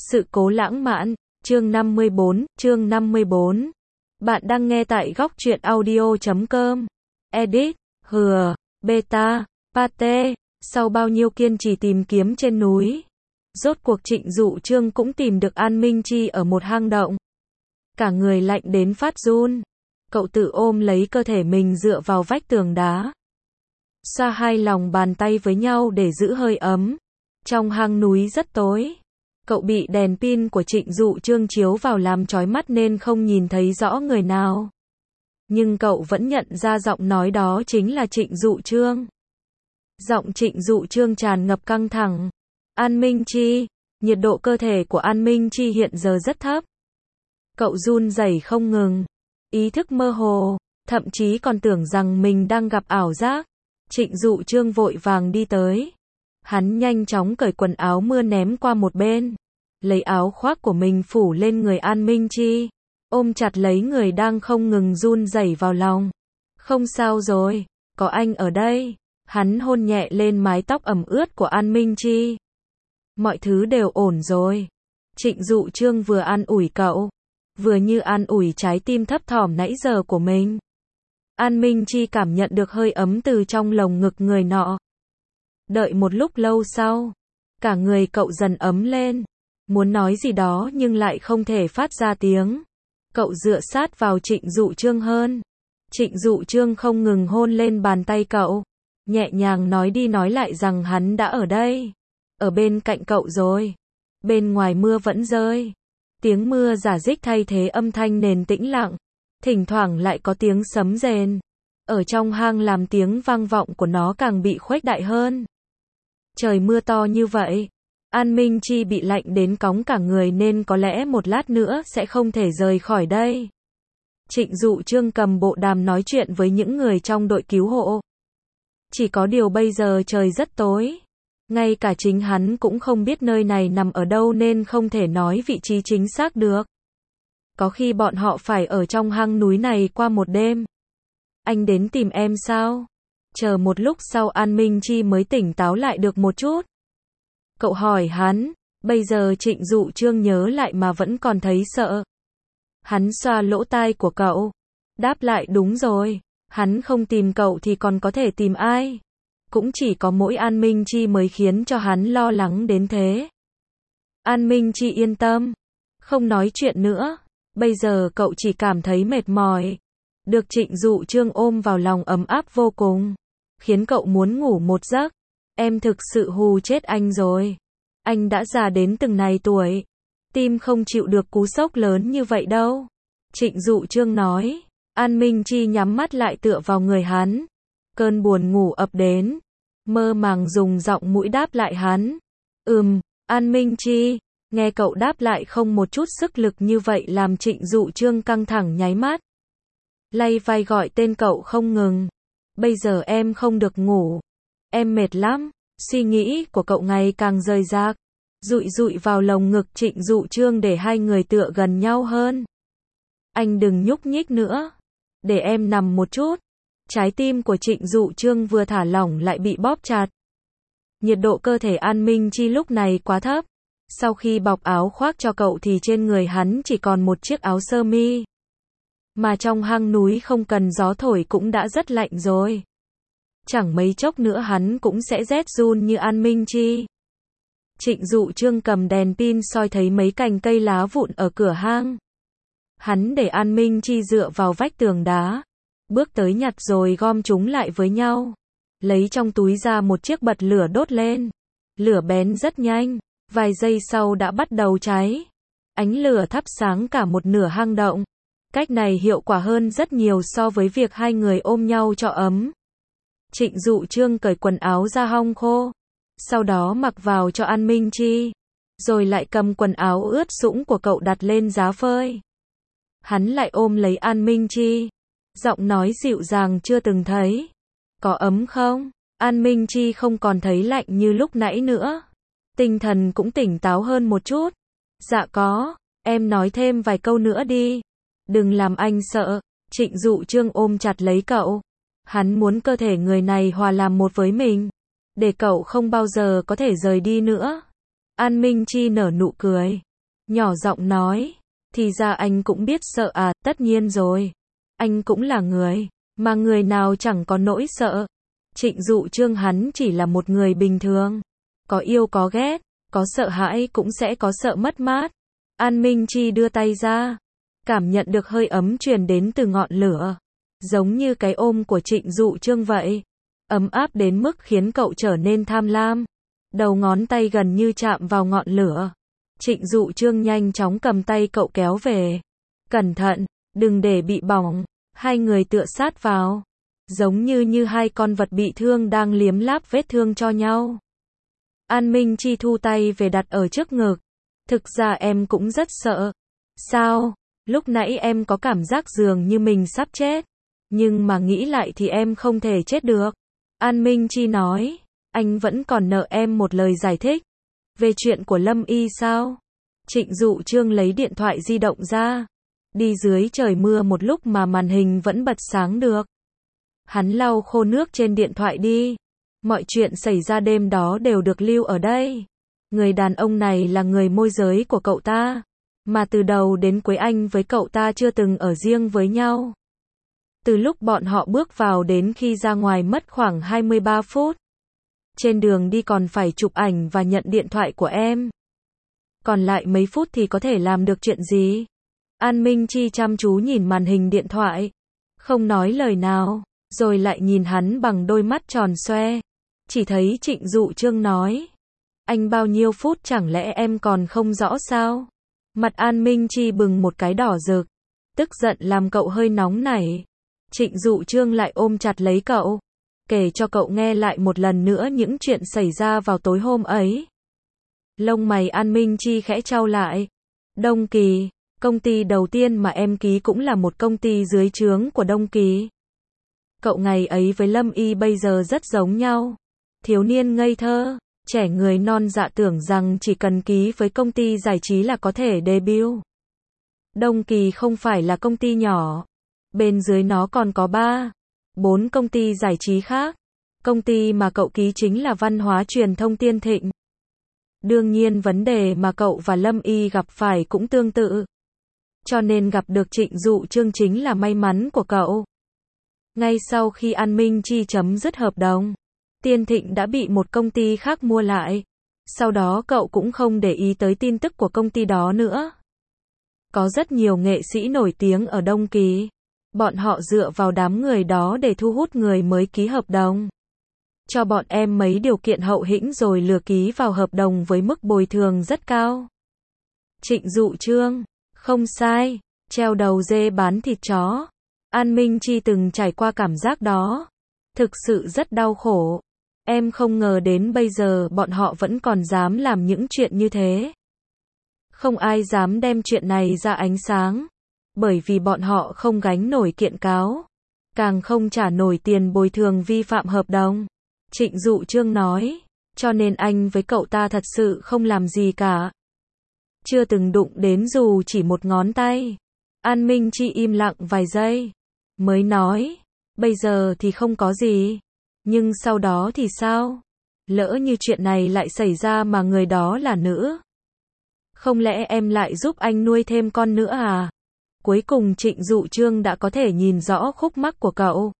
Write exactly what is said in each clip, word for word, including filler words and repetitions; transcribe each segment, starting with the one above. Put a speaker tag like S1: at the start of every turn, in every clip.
S1: Sự cố lãng mạn, chương năm mươi bốn, chương năm mươi bốn. Bạn đang nghe tại góc truyện audio chấm com. Edit, hừa, beta, pate, sau bao nhiêu kiên trì tìm kiếm trên núi, rốt cuộc Trịnh Dụ Trương cũng tìm được An Minh Chi ở một hang động. Cả người lạnh đến phát run. Cậu tự ôm lấy cơ thể mình dựa vào vách tường đá. Xoa hai lòng bàn tay với nhau để giữ hơi ấm. Trong hang núi rất tối. Cậu bị đèn pin của Trịnh Dụ Trương chiếu vào làm chói mắt nên không nhìn thấy rõ người nào. Nhưng cậu vẫn nhận ra giọng nói đó chính là Trịnh Dụ Trương. Giọng Trịnh Dụ Trương tràn ngập căng thẳng. An Minh Chi, nhiệt độ cơ thể của An Minh Chi hiện giờ rất thấp. Cậu run rẩy không ngừng, ý thức mơ hồ, thậm chí còn tưởng rằng mình đang gặp ảo giác. Trịnh Dụ Trương vội vàng đi tới. Hắn nhanh chóng cởi quần áo mưa ném qua một bên, lấy áo khoác của mình phủ lên người An Minh Chi, ôm chặt lấy người đang không ngừng run rẩy vào lòng. Không sao rồi, có anh ở đây. Hắn hôn nhẹ lên mái tóc ẩm ướt của An Minh Chi. Mọi thứ đều ổn rồi. Trịnh Dụ Trương vừa an ủi cậu, vừa như an ủi trái tim thấp thỏm nãy giờ của mình. An Minh Chi cảm nhận được hơi ấm từ trong lồng ngực người nọ. Đợi một lúc lâu sau, cả người cậu dần ấm lên, muốn nói gì đó nhưng lại không thể phát ra tiếng. Cậu dựa sát vào Trịnh Dụ Trương hơn. Trịnh Dụ Trương không ngừng hôn lên bàn tay cậu, nhẹ nhàng nói đi nói lại rằng hắn đã ở đây, ở bên cạnh cậu rồi. Bên ngoài mưa vẫn rơi, tiếng mưa rả rích thay thế âm thanh nền tĩnh lặng, thỉnh thoảng lại có tiếng sấm rền. Ở trong hang làm tiếng vang vọng của nó càng bị khuếch đại hơn. Trời mưa to như vậy, An Minh Chi bị lạnh đến cóng cả người nên có lẽ một lát nữa sẽ không thể rời khỏi đây. Trịnh Dụ Trương cầm bộ đàm nói chuyện với những người trong đội cứu hộ. Chỉ có điều bây giờ trời rất tối. Ngay cả chính hắn cũng không biết nơi này nằm ở đâu nên không thể nói vị trí chính xác được. Có khi bọn họ phải ở trong hang núi này qua một đêm. Anh đến tìm em sao? Chờ một lúc sau An Minh Chi mới tỉnh táo lại được một chút. Cậu hỏi hắn, bây giờ Trịnh Dụ Trương nhớ lại mà vẫn còn thấy sợ. Hắn xoa lỗ tai của cậu, đáp lại đúng rồi, hắn không tìm cậu thì còn có thể tìm ai. Cũng chỉ có mỗi An Minh Chi mới khiến cho hắn lo lắng đến thế. An Minh Chi yên tâm, không nói chuyện nữa, bây giờ cậu chỉ cảm thấy mệt mỏi. Được Trịnh Dụ Trương ôm vào lòng ấm áp vô cùng, khiến cậu muốn ngủ một giấc. Em thực sự hù chết anh rồi. Anh đã già đến từng này tuổi, tim không chịu được cú sốc lớn như vậy đâu. Trịnh Dụ Trương nói. An Minh Chi nhắm mắt lại tựa vào người hắn. Cơn buồn ngủ ập đến, mơ màng dùng giọng mũi đáp lại hắn. Ừm, An Minh Chi. Nghe cậu đáp lại không một chút sức lực như vậy làm Trịnh Dụ Trương căng thẳng nháy mắt. Lay vai gọi tên cậu không ngừng. Bây giờ em không được ngủ. Em mệt lắm. Suy nghĩ của cậu ngày càng rời rạc. Dụi dụi vào lồng ngực Trịnh Dụ Trương để hai người tựa gần nhau hơn. Anh đừng nhúc nhích nữa. Để em nằm một chút. Trái tim của Trịnh Dụ Trương vừa thả lỏng lại bị bóp chặt. Nhiệt độ cơ thể An Minh Chi lúc này quá thấp. Sau khi bọc áo khoác cho cậu thì trên người hắn chỉ còn một chiếc áo sơ mi. Mà trong hang núi không cần gió thổi cũng đã rất lạnh rồi. Chẳng mấy chốc nữa hắn cũng sẽ rét run như An Minh Chi. Trịnh Dụ Trương cầm đèn pin soi thấy mấy cành cây lá vụn ở cửa hang. Hắn để An Minh Chi dựa vào vách tường đá, bước tới nhặt rồi gom chúng lại với nhau. Lấy trong túi ra một chiếc bật lửa đốt lên. Lửa bén rất nhanh, vài giây sau đã bắt đầu cháy. Ánh lửa thắp sáng cả một nửa hang động. Cách này hiệu quả hơn rất nhiều so với việc hai người ôm nhau cho ấm. Trịnh Dụ Trương cởi quần áo ra hong khô, sau đó mặc vào cho An Minh Chi, rồi lại cầm quần áo ướt sũng của cậu đặt lên giá phơi. Hắn lại ôm lấy An Minh Chi, giọng nói dịu dàng chưa từng thấy. Có ấm không? An Minh Chi không còn thấy lạnh như lúc nãy nữa. Tinh thần cũng tỉnh táo hơn một chút. Dạ có, em nói thêm vài câu nữa đi. Đừng làm anh sợ. Trịnh Dụ Trương ôm chặt lấy cậu. Hắn muốn cơ thể người này hòa làm một với mình, để cậu không bao giờ có thể rời đi nữa. An Minh Chi nở nụ cười. nhỏ giọng nói. Thì ra anh cũng biết sợ à, tất nhiên rồi. Anh cũng là người, mà người nào chẳng có nỗi sợ. Trịnh Dụ Trương hắn chỉ là một người bình thường. Có yêu có ghét, có sợ hãi cũng sẽ có sợ mất mát. An Minh Chi đưa tay ra, cảm nhận được hơi ấm truyền đến từ ngọn lửa. Giống như cái ôm của Trịnh Dụ Trương vậy. Ấm áp đến mức khiến cậu trở nên tham lam. Đầu ngón tay gần như chạm vào ngọn lửa. Trịnh Dụ Trương nhanh chóng cầm tay cậu kéo về. Cẩn thận, đừng để bị bỏng. Hai người tựa sát vào. Giống như như hai con vật bị thương đang liếm láp vết thương cho nhau. An Minh Chi thu tay về đặt ở trước ngực. Thực ra em cũng rất sợ. Sao? Lúc nãy em có cảm giác dường như mình sắp chết. Nhưng mà nghĩ lại thì em không thể chết được. An Minh Chi nói. Anh vẫn còn nợ em một lời giải thích. Về chuyện của Lâm Y sao? Trịnh Dụ Trương lấy điện thoại di động ra. Đi dưới trời mưa một lúc mà màn hình vẫn bật sáng được. Hắn lau khô nước trên điện thoại đi. Mọi chuyện xảy ra đêm đó đều được lưu ở đây. Người đàn ông này là người môi giới của cậu ta. Mà từ đầu đến cuối anh với cậu ta chưa từng ở riêng với nhau. Từ lúc bọn họ bước vào đến khi ra ngoài mất khoảng hai mươi ba phút. Trên đường đi còn phải chụp ảnh và nhận điện thoại của em. Còn lại mấy phút thì có thể làm được chuyện gì? An Minh Chi chăm chú nhìn màn hình điện thoại. Không nói lời nào. Rồi lại nhìn hắn bằng đôi mắt tròn xoe. Chỉ thấy Trịnh Dụ Trương nói. Anh bao nhiêu phút chẳng lẽ em còn không rõ sao? Mặt An Minh Chi bừng một cái đỏ rực. Tức giận làm cậu hơi nóng nảy. Trịnh Dụ Trương lại ôm chặt lấy cậu. Kể cho cậu nghe lại một lần nữa những chuyện xảy ra vào tối hôm ấy. Lông mày An Minh Chi khẽ chau lại. Đông Kỳ, công ty đầu tiên mà em ký cũng là một công ty dưới trướng của Đông Kỳ. Cậu ngày ấy với Lâm Y bây giờ rất giống nhau. Thiếu niên ngây thơ, trẻ người non dạ tưởng rằng chỉ cần ký với công ty giải trí là có thể debut. Đông Kỳ không phải là công ty nhỏ. Bên dưới nó còn có ba, bốn công ty giải trí khác. Công ty mà cậu ký chính là Văn hóa Truyền thông Tiên Thịnh. Đương nhiên vấn đề mà cậu và Lâm Y gặp phải cũng tương tự. Cho nên gặp được Trịnh Dụ Trương chính là may mắn của cậu. Ngay sau khi An Minh Chi chấm dứt hợp đồng, Tiên Thịnh đã bị một công ty khác mua lại. Sau đó cậu cũng không để ý tới tin tức của công ty đó nữa. Có rất nhiều nghệ sĩ nổi tiếng ở Đông Kỳ. Bọn họ dựa vào đám người đó để thu hút người mới ký hợp đồng. Cho bọn em mấy điều kiện hậu hĩnh rồi lừa ký vào hợp đồng với mức bồi thường rất cao. Trịnh Dụ Trương, không sai, treo đầu dê bán thịt chó. An Minh Chi từng trải qua cảm giác đó. Thực sự rất đau khổ. Em không ngờ đến bây giờ bọn họ vẫn còn dám làm những chuyện như thế. Không ai dám đem chuyện này ra ánh sáng. Bởi vì bọn họ không gánh nổi kiện cáo. Càng không trả nổi tiền bồi thường vi phạm hợp đồng. Trịnh Dụ Trương nói. Cho nên anh với cậu ta thật sự không làm gì cả. Chưa từng đụng đến dù chỉ một ngón tay. An Minh Chi im lặng vài giây. Mới nói. Bây giờ thì không có gì. Nhưng sau đó thì sao? Lỡ như chuyện này lại xảy ra mà người đó là nữ. Không lẽ em lại giúp anh nuôi thêm con nữa à? Cuối cùng Trịnh Dụ Trương đã có thể nhìn rõ khúc mắc của cậu.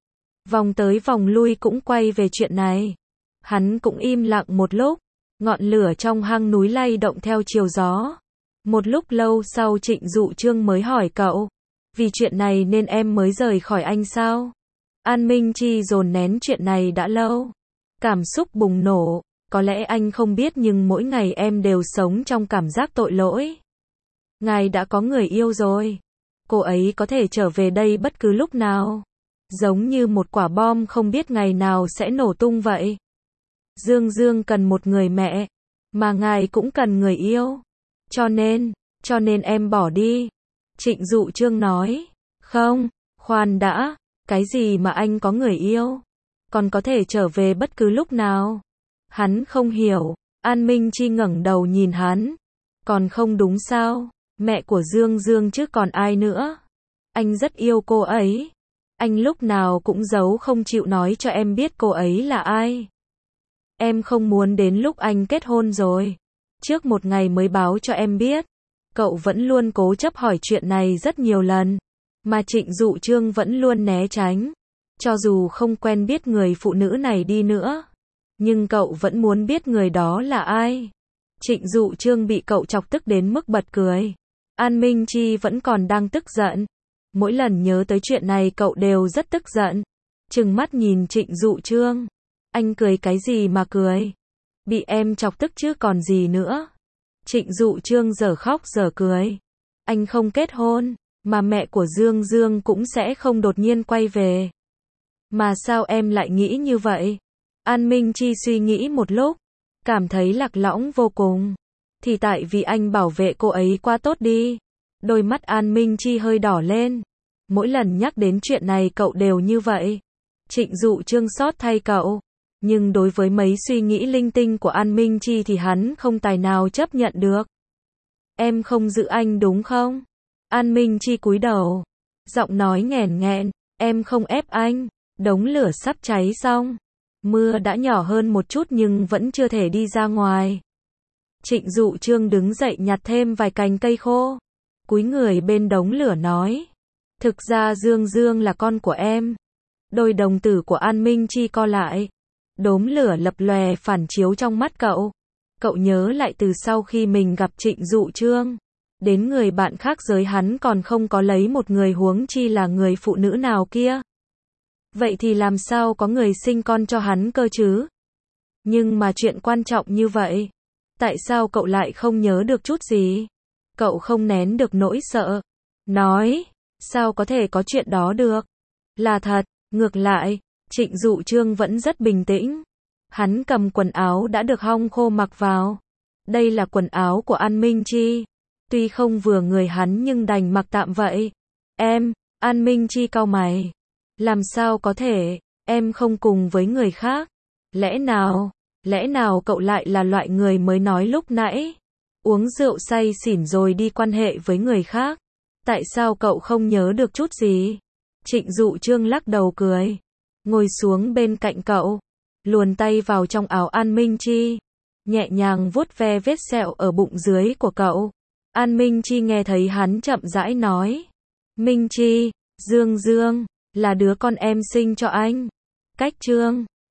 S1: Vòng tới vòng lui cũng quay về chuyện này. Hắn cũng im lặng một lúc. Ngọn lửa trong hang núi lay động theo chiều gió. Một lúc lâu sau Trịnh Dụ Trương mới hỏi cậu. Vì chuyện này nên em mới rời khỏi anh sao? An Minh Chi dồn nén chuyện này đã lâu. Cảm xúc bùng nổ. Có lẽ anh không biết nhưng mỗi ngày em đều sống trong cảm giác tội lỗi. Ngài đã có người yêu rồi. Cô ấy có thể trở về đây bất cứ lúc nào. Giống như một quả bom không biết ngày nào sẽ nổ tung vậy. Dương Dương cần một người mẹ. Mà ngài cũng cần người yêu. Cho nên, cho nên em bỏ đi. Trịnh Dụ Trương nói. Không, khoan đã. Cái gì mà anh có người yêu? Còn có thể trở về bất cứ lúc nào. Hắn không hiểu. An Minh Chi ngẩng đầu nhìn hắn. Còn không đúng sao? Mẹ của Dương Dương chứ còn ai nữa? Anh rất yêu cô ấy. Anh lúc nào cũng giấu không chịu nói cho em biết cô ấy là ai. Em không muốn đến lúc anh kết hôn rồi. Trước một ngày mới báo cho em biết. Cậu vẫn luôn cố chấp hỏi chuyện này rất nhiều lần, mà Trịnh Dụ Trương vẫn luôn né tránh. Cho dù không quen biết người phụ nữ này đi nữa, nhưng cậu vẫn muốn biết người đó là ai. Trịnh Dụ Trương bị cậu chọc tức đến mức bật cười. An Minh Chi vẫn còn đang tức giận. Mỗi lần nhớ tới chuyện này cậu đều rất tức giận. Trừng mắt nhìn Trịnh Dụ Trương. Anh cười cái gì mà cười? Bị em chọc tức chứ còn gì nữa. Trịnh Dụ Trương dở khóc dở cười. Anh không kết hôn, mà mẹ của Dương Dương cũng sẽ không đột nhiên quay về. Mà sao em lại nghĩ như vậy? An Minh Chi suy nghĩ một lúc, cảm thấy lạc lõng vô cùng. Thì tại vì anh bảo vệ cô ấy quá tốt đi. Đôi mắt An Minh Chi hơi đỏ lên. Mỗi lần nhắc đến chuyện này cậu đều như vậy. Trịnh Dụ Trương xót thay cậu. Nhưng đối với mấy suy nghĩ linh tinh của An Minh Chi thì hắn không tài nào chấp nhận được. Em không giữ anh đúng không? An Minh Chi cúi đầu. Giọng nói nghẹn nghẹn. Em không ép anh. Đống lửa sắp cháy xong. Mưa đã nhỏ hơn một chút nhưng vẫn chưa thể đi ra ngoài. Trịnh Dụ Trương đứng dậy nhặt thêm vài cành cây khô. Cúi người bên đống lửa nói. Thực ra Dương Dương là con của em. Đôi đồng tử của An Minh Chi co lại. Đốm lửa lập lòe phản chiếu trong mắt cậu. Cậu nhớ lại từ sau khi mình gặp Trịnh Dụ Trương. Đến người bạn khác giới hắn còn không có lấy một người, huống chi là người phụ nữ nào kia. Vậy thì làm sao có người sinh con cho hắn cơ chứ? Nhưng mà chuyện quan trọng như vậy, tại sao cậu lại không nhớ được chút gì? Cậu không nén được nỗi sợ. Nói, sao có thể có chuyện đó được? Là thật, ngược lại, Trịnh Dụ Trương vẫn rất bình tĩnh. Hắn cầm quần áo đã được hong khô mặc vào. Đây là quần áo của An Minh Chi. Tuy không vừa người hắn nhưng đành mặc tạm vậy. Em, An Minh Chi cau mày. Làm sao có thể, em không cùng với người khác? Lẽ nào, lẽ nào cậu lại là loại người mới nói lúc nãy? Uống rượu say xỉn rồi đi quan hệ với người khác. Tại sao cậu không nhớ được chút gì? Trịnh Dụ Trương lắc đầu cười. Ngồi xuống bên cạnh cậu. Luồn tay vào trong áo An Minh Chi. Nhẹ nhàng vuốt ve vết sẹo ở bụng dưới của cậu. An Minh Chi nghe thấy hắn chậm rãi nói. Minh Chi, Dương Dương, là đứa con em sinh cho anh. Cách Trương.